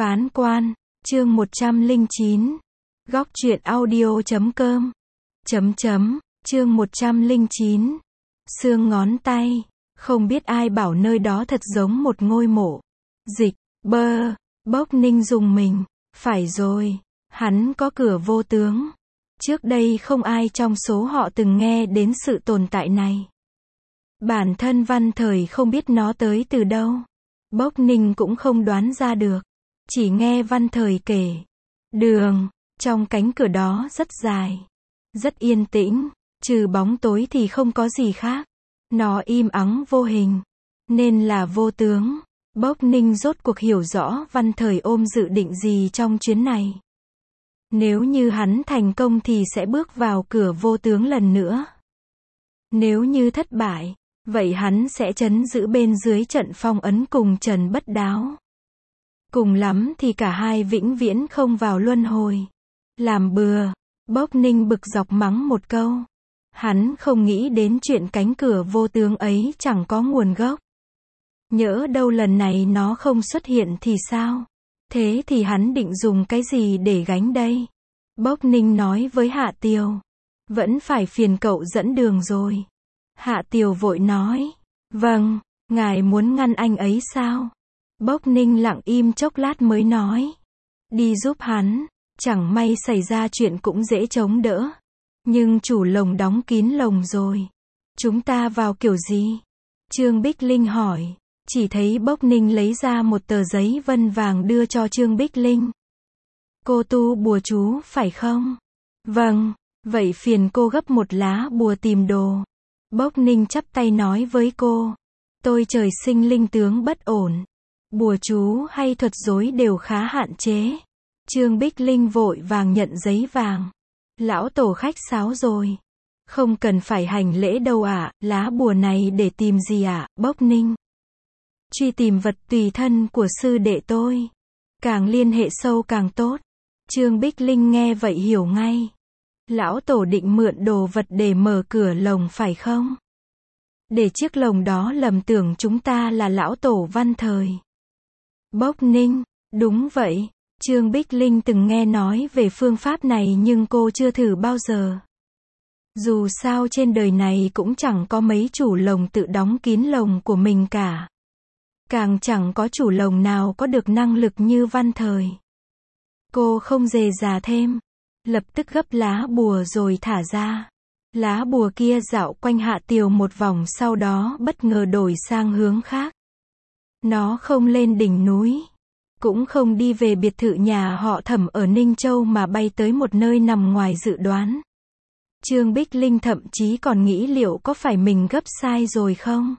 Phán quan, chương 109. Góc truyện audio.com. Chương 109. Xương ngón tay. Không biết ai bảo nơi đó thật giống một ngôi mộ. Dịch, Bốc Ninh dùng mình. Phải rồi, hắn có cửa vô tướng. Trước đây không ai trong số họ từng nghe đến sự tồn tại này. Bản thân Văn Thời không biết nó tới từ đâu. Bốc Ninh cũng không đoán ra được. Chỉ nghe Văn Thời kể. Đường, trong cánh cửa đó rất dài. Rất yên tĩnh. Trừ bóng tối thì không có gì khác. Nó im ắng vô hình. Nên là vô tướng. Bốc Ninh rốt cuộc hiểu rõ Văn Thời ôm dự định gì trong chuyến này. Nếu như hắn thành công thì sẽ bước vào cửa vô tướng lần nữa. Nếu như thất bại, vậy hắn sẽ trấn giữ bên dưới trận phong ấn cùng Trần Bất Đáo. Cùng lắm thì cả hai vĩnh viễn không vào luân hồi. Làm bừa, Bốc Ninh bực dọc mắng một câu. Hắn không nghĩ đến chuyện cánh cửa vô tướng ấy chẳng có nguồn gốc. Nhỡ đâu lần này nó không xuất hiện thì sao? Thế thì hắn định dùng cái gì để gánh đây? Bốc Ninh nói với Hạ Tiều. Vẫn phải phiền cậu dẫn đường rồi. Hạ Tiều vội nói. Vâng, ngài muốn ngăn anh ấy sao? Bốc Ninh lặng im chốc lát mới nói. Đi giúp hắn, chẳng may xảy ra chuyện cũng dễ chống đỡ. Nhưng chủ lồng đóng kín lồng rồi. Chúng ta vào kiểu gì? Trương Bích Linh hỏi. Chỉ thấy Bốc Ninh lấy ra một tờ giấy vân vàng đưa cho Trương Bích Linh. Cô tu bùa chú phải không? Vâng, vậy phiền cô gấp một lá bùa tìm đồ. Bốc Ninh chắp tay nói với cô. Tôi trời sinh linh tướng bất ổn. Bùa chú hay thuật rối đều khá hạn chế. Trương Bích Linh vội vàng nhận giấy vàng. Lão tổ khách sáo rồi. Không cần phải hành lễ đâu ạ, lá bùa này để tìm gì ạ, Bốc Ninh? Truy tìm vật tùy thân của sư đệ tôi. Càng liên hệ sâu càng tốt. Trương Bích Linh nghe vậy hiểu ngay. Lão tổ định mượn đồ vật để mở cửa lồng phải không? Để chiếc lồng đó lầm tưởng chúng ta là lão tổ Văn Thời. Bốc Ninh, đúng vậy. Trương Bích Linh từng nghe nói về phương pháp này nhưng cô chưa thử bao giờ. Dù sao trên đời này cũng chẳng có mấy chủ lồng tự đóng kín lồng của mình cả. Càng chẳng có chủ lồng nào có được năng lực như Văn Thời. Cô không dè dà thêm. Lập tức gấp lá bùa rồi thả ra. Lá bùa kia dạo quanh Hạ Tiều một vòng sau đó bất ngờ đổi sang hướng khác. Nó không lên đỉnh núi. Cũng không đi về biệt thự nhà họ Thẩm ở Ninh Châu mà bay tới một nơi nằm ngoài dự đoán. Trương Bích Linh thậm chí còn nghĩ liệu có phải mình gấp sai rồi không?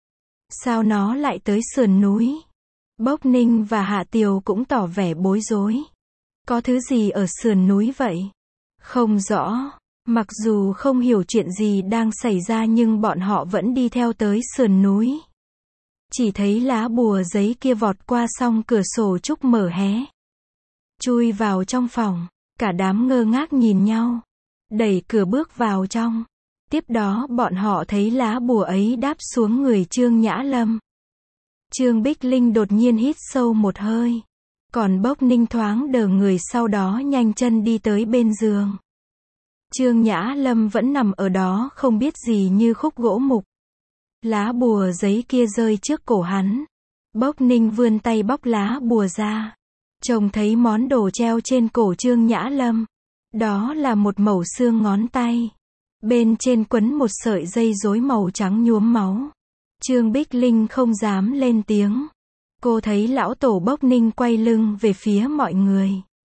Sao nó lại tới sườn núi? Bốc Ninh và Hạ Tiều cũng tỏ vẻ bối rối. Có thứ gì ở sườn núi vậy? Không rõ. Mặc dù không hiểu chuyện gì đang xảy ra nhưng bọn họ vẫn đi theo tới sườn núi. Chỉ thấy lá bùa giấy kia vọt qua song cửa sổ trúc mở hé. Chui vào trong phòng. Cả đám ngơ ngác nhìn nhau. Đẩy cửa bước vào trong. Tiếp đó bọn họ thấy lá bùa ấy đáp xuống người Trương Nhã Lâm. Trương Bích Linh đột nhiên hít sâu một hơi. Còn Bốc Ninh thoáng đờ người sau đó nhanh chân đi tới bên giường. Trương Nhã Lâm vẫn nằm ở đó không biết gì như khúc gỗ mục. Lá bùa giấy kia rơi trước cổ hắn. Bốc Ninh vươn tay bóc lá bùa ra. Trông thấy món đồ treo trên cổ Trương Nhã Lâm. Đó là một mẩu xương ngón tay. Bên trên quấn một sợi dây rối màu trắng nhuốm máu. Trương Bích Linh không dám lên tiếng. Cô thấy lão tổ Bốc Ninh quay lưng về phía mọi người.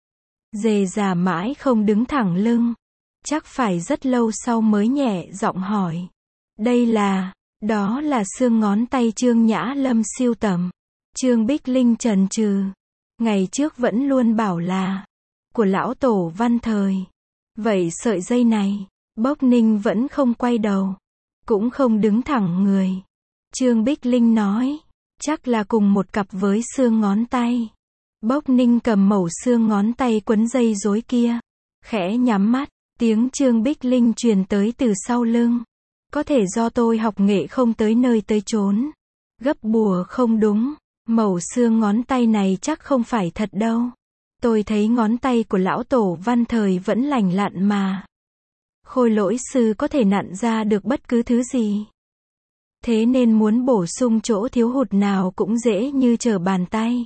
Dề già mãi không đứng thẳng lưng. Chắc phải rất lâu sau mới nhẹ giọng hỏi. Đó là xương ngón tay Trương Nhã Lâm sưu tầm. Trương Bích Linh chần chừ. Ngày trước vẫn luôn bảo là của lão tổ Văn Thời. Vậy sợi dây này, Bốc Ninh vẫn không quay đầu. Cũng không đứng thẳng người. Trương Bích Linh nói. Chắc là cùng một cặp với xương ngón tay. Bốc Ninh cầm mẩu xương ngón tay quấn dây rối kia. Khẽ nhắm mắt. Tiếng Trương Bích Linh truyền tới từ sau lưng. Có thể do tôi học nghệ không tới nơi tới chốn. Gấp bùa không đúng. Mẩu xương ngón tay này chắc không phải thật đâu. Tôi thấy ngón tay của lão tổ Văn Thời vẫn lành lặn mà. Khôi lỗi sư có thể nặn ra được bất cứ thứ gì. Thế nên muốn bổ sung chỗ thiếu hụt nào cũng dễ như trở bàn tay.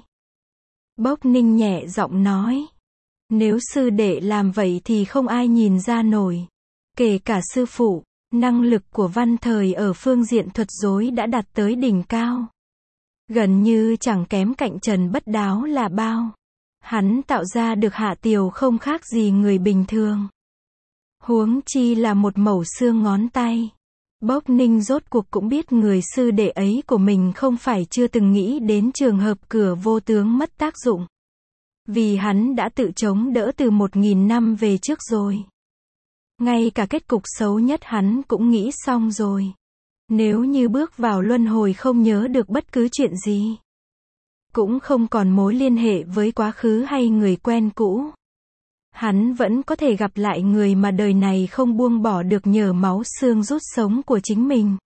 Bốc Ninh nhẹ giọng nói. Nếu sư đệ làm vậy thì không ai nhìn ra nổi. Kể cả sư phụ, năng lực của Văn Thời ở phương diện thuật rối đã đạt tới đỉnh cao. Gần như chẳng kém cạnh Trần Bất Đáo là bao. Hắn tạo ra được Hạ Tiều không khác gì người bình thường. Huống chi là một mẩu xương ngón tay. Bốc Ninh rốt cuộc cũng biết người sư đệ ấy của mình không phải chưa từng nghĩ đến trường hợp cửa vô tướng mất tác dụng. Vì hắn đã tự chống đỡ từ 1000 năm về trước rồi. Ngay cả kết cục xấu nhất hắn cũng nghĩ xong rồi. Nếu như bước vào luân hồi không nhớ được bất cứ chuyện gì, cũng không còn mối liên hệ với quá khứ hay người quen cũ, hắn vẫn có thể gặp lại người mà đời này không buông bỏ được nhờ máu xương rút sống của chính mình.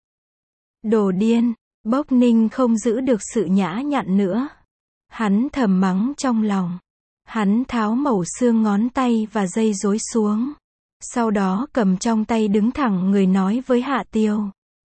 Đồ điên, Bốc Ninh không giữ được sự nhã nhặn nữa. Hắn thầm mắng trong lòng. Hắn tháo mẩu xương ngón tay và dây rối xuống. Sau đó cầm trong tay đứng thẳng người nói với Hạ Tiều.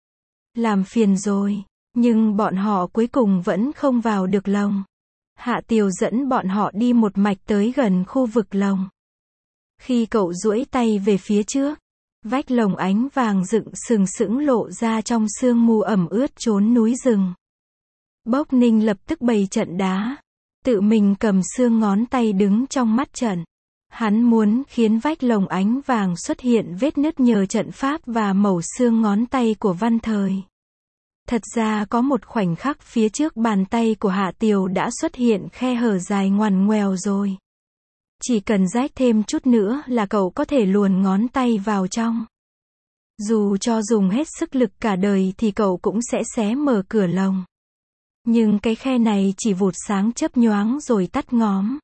Làm phiền rồi, nhưng bọn họ cuối cùng vẫn không vào được lồng. Hạ Tiều dẫn bọn họ đi một mạch tới gần khu vực lồng. Khi cậu duỗi tay về phía trước, vách lồng ánh vàng dựng sừng sững lộ ra trong sương mù ẩm ướt chốn núi rừng. Bốc Ninh lập tức bày trận đá, tự mình cầm xương ngón tay đứng trong mắt trận. Hắn muốn khiến vách lồng ánh vàng xuất hiện vết nứt nhờ trận pháp và mẩu xương ngón tay của Văn Thời. Thật ra có một khoảnh khắc phía trước bàn tay của Hạ Tiều đã xuất hiện khe hở dài ngoằn ngoèo rồi. Chỉ cần rách thêm chút nữa là cậu có thể luồn ngón tay vào trong. Dù cho dùng hết sức lực cả đời thì cậu cũng sẽ xé mở cửa lồng. Nhưng cái khe này chỉ vụt sáng chớp nhoáng rồi tắt ngóm.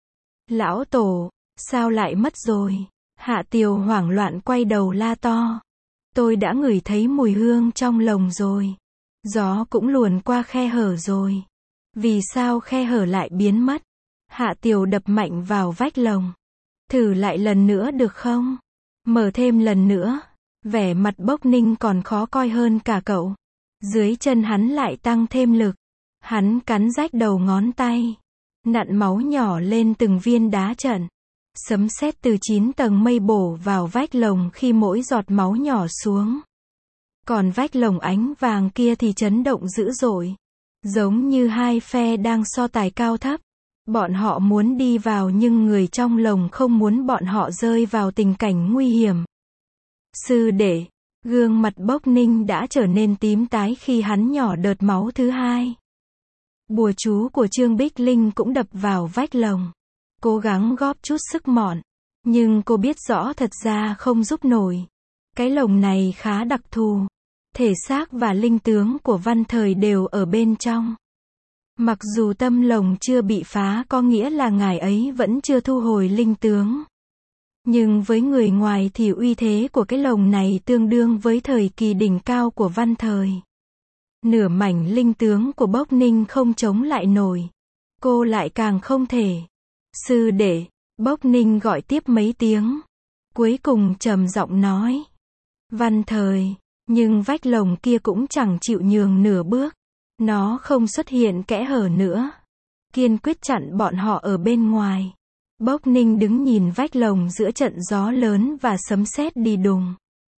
Lão tổ, sao lại mất rồi? Hạ Tiều hoảng loạn quay đầu la to. Tôi đã ngửi thấy mùi hương trong lồng rồi. Gió cũng luồn qua khe hở rồi. Vì sao khe hở lại biến mất? Hạ Tiều đập mạnh vào vách lồng. Thử lại lần nữa được không? Mở thêm lần nữa. Vẻ mặt Bốc Ninh còn khó coi hơn cả cậu. Dưới chân hắn lại tăng thêm lực. Hắn cắn rách đầu ngón tay. Nặn máu nhỏ lên từng viên đá trận. Sấm sét từ 9 tầng mây bổ vào vách lồng khi mỗi giọt máu nhỏ xuống. Còn vách lồng ánh vàng kia thì chấn động dữ dội. Giống như hai phe đang so tài cao thấp. Bọn họ muốn đi vào nhưng người trong lồng không muốn bọn họ rơi vào tình cảnh nguy hiểm. Sư đệ, gương mặt Bốc Ninh đã trở nên tím tái khi hắn nhỏ đợt máu thứ hai. Bùa chú của Trương Bích Linh cũng đập vào vách lồng. Cố gắng góp chút sức mọn. Nhưng cô biết rõ thật ra không giúp nổi. Cái lồng này khá đặc thù. Thể xác và linh tướng của Văn Thời đều ở bên trong. Mặc dù tâm lồng chưa bị phá có nghĩa là ngài ấy vẫn chưa thu hồi linh tướng. Nhưng với người ngoài thì uy thế của cái lồng này tương đương với thời kỳ đỉnh cao của Văn Thời. Nửa mảnh linh tướng của Bốc Ninh không chống lại nổi. Cô lại càng không thể. Sư đệ, Bốc Ninh gọi tiếp mấy tiếng. Cuối cùng trầm giọng nói. Văn Thời, nhưng vách lồng kia cũng chẳng chịu nhường nửa bước. Nó không xuất hiện kẽ hở nữa. Kiên quyết chặn bọn họ ở bên ngoài. Bốc Ninh đứng nhìn vách lồng giữa trận gió lớn và sấm sét đi đùng.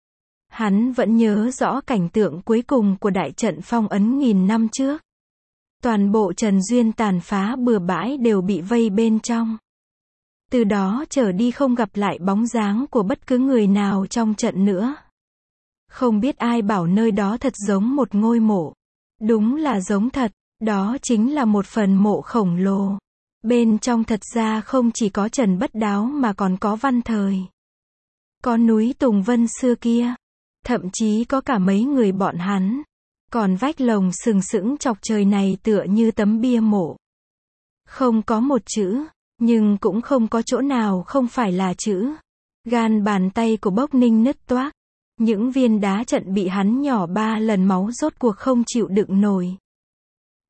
Hắn vẫn nhớ rõ cảnh tượng cuối cùng của đại trận phong ấn 1000 năm trước. Toàn bộ Trần Duyên tàn phá bừa bãi đều bị vây bên trong. Từ đó trở đi không gặp lại bóng dáng của bất cứ người nào trong trận nữa. Không biết ai bảo nơi đó thật giống một ngôi mộ. Đúng là giống thật, đó chính là một phần mộ khổng lồ. Bên trong thật ra không chỉ có Trần Bất Đáo mà còn có Văn Thời. Có núi Tùng Vân xưa kia. Thậm chí có cả mấy người bọn hắn. Còn vách lồng sừng sững chọc trời này tựa như tấm bia mộ. Không có một chữ, nhưng cũng không có chỗ nào không phải là chữ. Gan bàn tay của Bốc Ninh nứt toác. Những viên đá trận bị hắn nhỏ 3 lần máu rốt cuộc không chịu đựng nổi.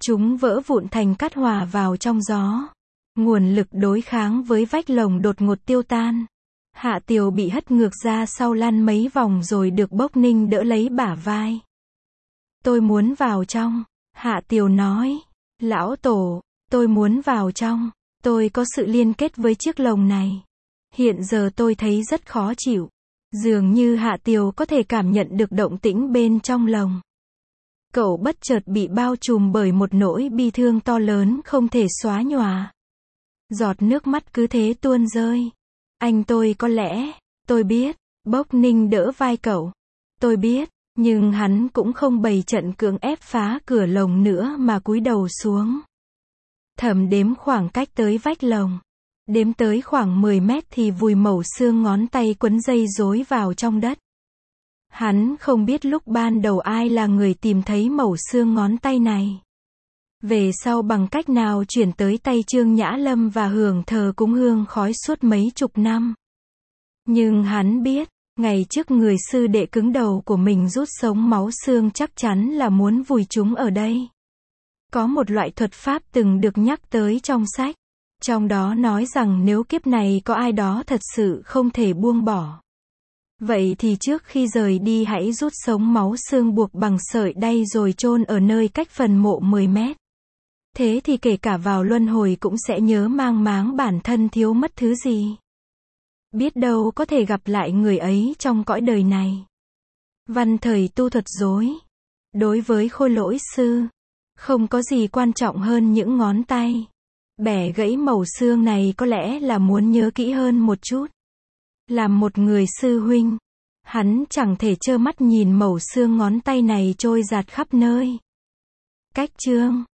Chúng vỡ vụn thành cát hòa vào trong gió. Nguồn lực đối kháng với vách lồng đột ngột tiêu tan. Hạ Tiều bị hất ngược ra sau lăn mấy vòng rồi được Bốc Ninh đỡ lấy bả vai. Tôi muốn vào trong. Hạ Tiều nói. Lão Tổ, tôi muốn vào trong. Tôi có sự liên kết với chiếc lồng này. Hiện giờ tôi thấy rất khó chịu. Dường như Hạ Tiều có thể cảm nhận được động tĩnh bên trong lồng. Cậu bất chợt bị bao trùm bởi một nỗi bi thương to lớn không thể xóa nhòa. Giọt nước mắt cứ thế tuôn rơi. Anh tôi có lẽ, tôi biết, Bốc Ninh đỡ vai cậu. Tôi biết, nhưng hắn cũng không bày trận cưỡng ép phá cửa lồng nữa mà cúi đầu xuống. Thầm đếm khoảng cách tới vách lồng. Đếm tới khoảng 10 mét thì vùi mẩu xương ngón tay quấn dây rối vào trong đất. Hắn không biết lúc ban đầu ai là người tìm thấy mẩu xương ngón tay này. Về sau bằng cách nào chuyển tới tay Trương Nhã Lâm và hưởng thờ cúng hương khói suốt mấy chục năm. Nhưng hắn biết, ngày trước người sư đệ cứng đầu của mình rút sống máu xương chắc chắn là muốn vùi chúng ở đây. Có một loại thuật pháp từng được nhắc tới trong sách. Trong đó nói rằng nếu kiếp này có ai đó thật sự không thể buông bỏ. Vậy thì trước khi rời đi hãy rút sống máu xương buộc bằng sợi đay rồi chôn ở nơi cách phần mộ 10 mét. Thế thì kể cả vào luân hồi cũng sẽ nhớ mang máng bản thân thiếu mất thứ gì. Biết đâu có thể gặp lại người ấy trong cõi đời này. Văn thời tu thuật dối. Đối với Khôi Lỗi sư, không có gì quan trọng hơn những ngón tay. Bẻ gãy mẩu xương này có lẽ là muốn nhớ kỹ hơn một chút. Làm một người sư huynh, hắn chẳng thể trơ mắt nhìn mẩu xương ngón tay này trôi dạt khắp nơi. Cách chương